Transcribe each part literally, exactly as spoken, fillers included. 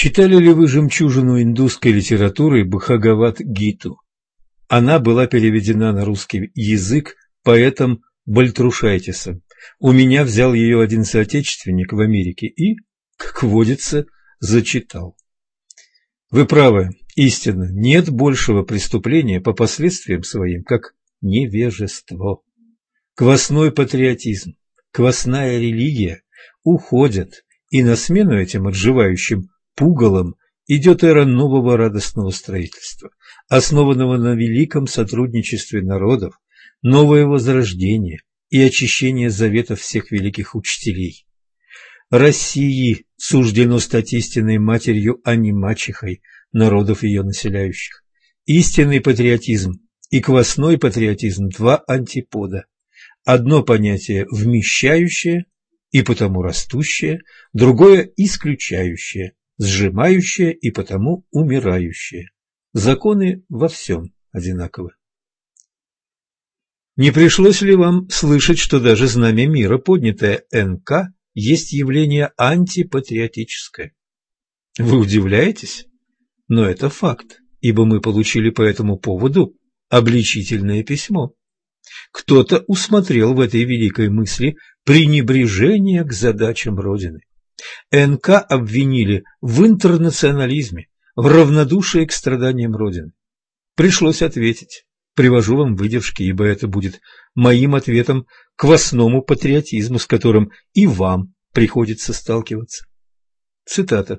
Читали ли вы «Жемчужину индусской литературы» Бхагавад-гиту? Она была переведена на русский язык поэтом Бальтрушайтисом. У меня взял ее один соотечественник в Америке и, как водится, зачитал. Вы правы, истинно, нет большего преступления по последствиям своим, как невежество. Квасной патриотизм, квасная религия уходят, и на смену этим отживающим пугалам идет эра нового радостного строительства, основанного на великом сотрудничестве народов, новое возрождение и очищение заветов всех великих учителей. России суждено стать истинной матерью, а не мачехой народов ее населяющих. Истинный патриотизм и квасной патриотизм – два антипода. Одно понятие вмещающее и потому растущее, другое исключающее, сжимающее и потому умирающее. Законы во всем одинаковы. Не пришлось ли вам слышать, что даже знамя мира, поднятое эн ка, есть явление антипатриотическое? Вы удивляетесь? Но это факт, ибо мы получили по этому поводу обличительное письмо. Кто-то усмотрел в этой великой мысли пренебрежение к задачам Родины. эн ка обвинили в интернационализме, в равнодушии к страданиям Родины. Пришлось ответить. Привожу вам выдержки, ибо это будет моим ответом к квасному патриотизму, с которым и вам приходится сталкиваться. Цитата.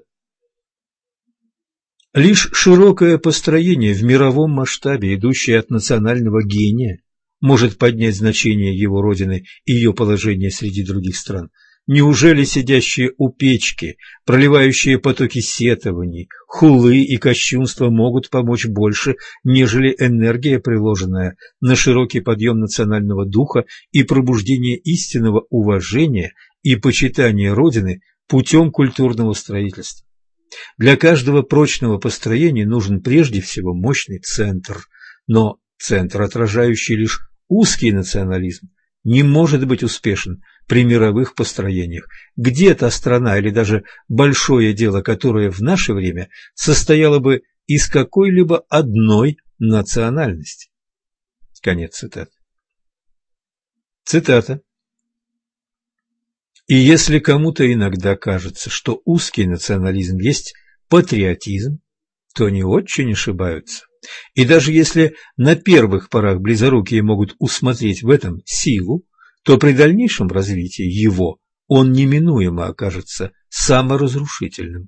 Лишь широкое построение в мировом масштабе, идущее от национального гения, может поднять значение его родины и ее положение среди других стран. Неужели сидящие у печки, проливающие потоки сетований, хулы и кощунства могут помочь больше, нежели энергия, приложенная на широкий подъем национального духа и пробуждение истинного уважения и почитания Родины путем культурного строительства? Для каждого прочного построения нужен прежде всего мощный центр, но центр, отражающий лишь узкий национализм, не может быть успешен при мировых построениях. Где та страна или даже большое дело, которое в наше время состояло бы из какой-либо одной национальности? Конец цитаты. Цитата. И если кому-то иногда кажется, что узкий национализм есть патриотизм, то они очень ошибаются. И даже если на первых порах близорукие могут усмотреть в этом силу, то при дальнейшем развитии его он неминуемо окажется саморазрушительным.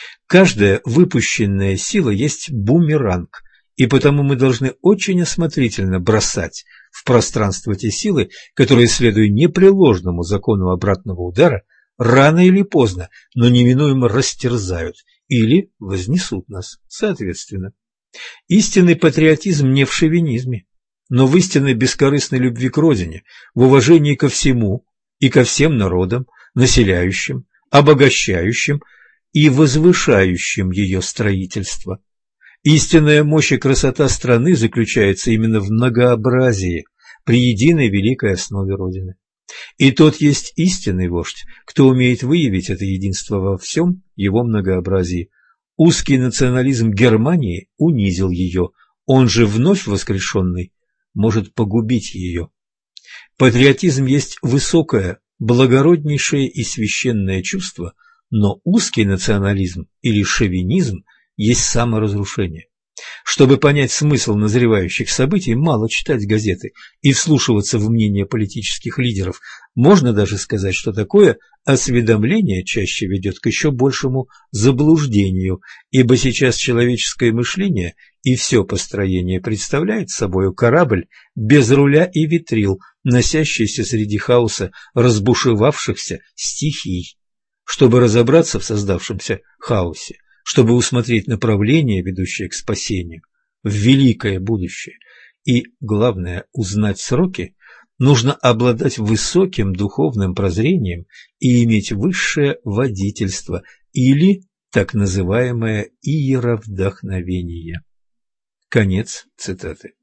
Каждая выпущенная сила есть бумеранг, и потому мы должны очень осмотрительно бросать в пространство те силы, которые, следуя непреложному закону обратного удара, рано или поздно, но неминуемо растерзают или вознесут нас соответственно. Истинный патриотизм не в шовинизме, но в истинной бескорыстной любви к родине, в уважении ко всему и ко всем народам, населяющим, обогащающим и возвышающим ее строительство. Истинная мощь и красота страны заключается именно в многообразии при единой великой основе Родины. И тот есть истинный вождь, кто умеет выявить это единство во всем его многообразии. Узкий национализм Германии унизил ее, он же вновь воскрешенный может погубить ее. Патриотизм есть высокое, благороднейшее и священное чувство, но узкий национализм или шовинизм есть саморазрушение. Чтобы понять смысл назревающих событий, мало читать газеты и вслушиваться в мнения политических лидеров. Можно даже сказать, что такое осведомление чаще ведет к еще большему заблуждению, ибо сейчас человеческое мышление и все построение представляет собою корабль без руля и ветрил, носящийся среди хаоса разбушевавшихся стихий. Чтобы разобраться в создавшемся хаосе, чтобы усмотреть направление, ведущее к спасению, в великое будущее, и, главное, узнать сроки, нужно обладать высоким духовным прозрением и иметь высшее водительство или так называемое иеровдохновение. Конец цитаты.